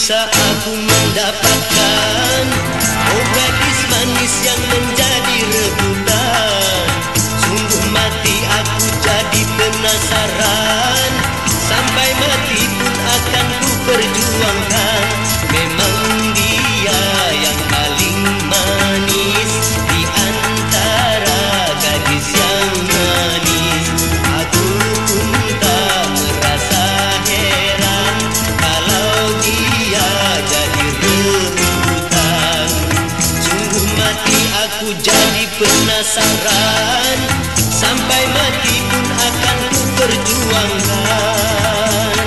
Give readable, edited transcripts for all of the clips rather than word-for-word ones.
bisa aku mendapatkan gadis manis yang menjadi rebutan. Sungguh mati aku jadi penasaran, sampai mati pun akan ku perjuangkan. Memang dia yang paling manis di antara gadis yang manis. Aku pun tak merasa heran kalau dia jadi rebutan. Sungguh mati aku jadi penasaran, sampai mati pun akan ku perjuangkan.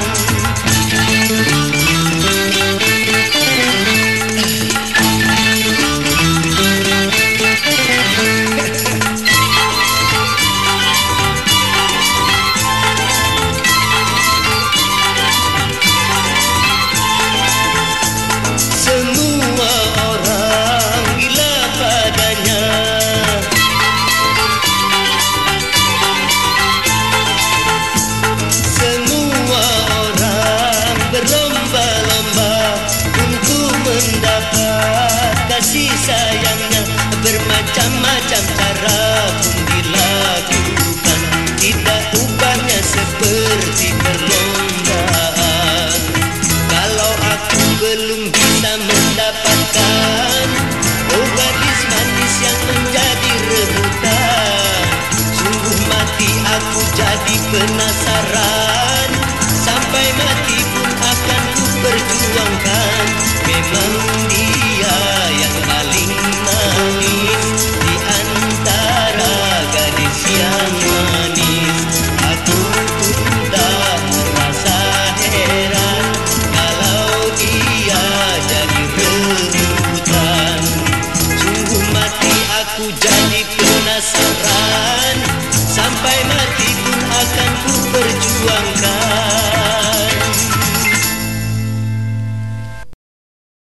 Semua orang gila padanya, semua orang berlomba-lomba untuk mendapat kasih sayangnya. Bermacam-macam cara pun dilakukan, tidak ubahnya seperti perlombaan. Kalau aku belum bisa mendapatkan gadis manis yang menjadi rebutan, sungguh mati aku jadi penasaran, sampai mati pun akan ku perjuangkan. Memang dia yang paling manis di antara gadis yang manis. Aku pun tak merasa heran kalau dia jadi rebutan. Sungguh mati aku jadi penasaran, sampai mati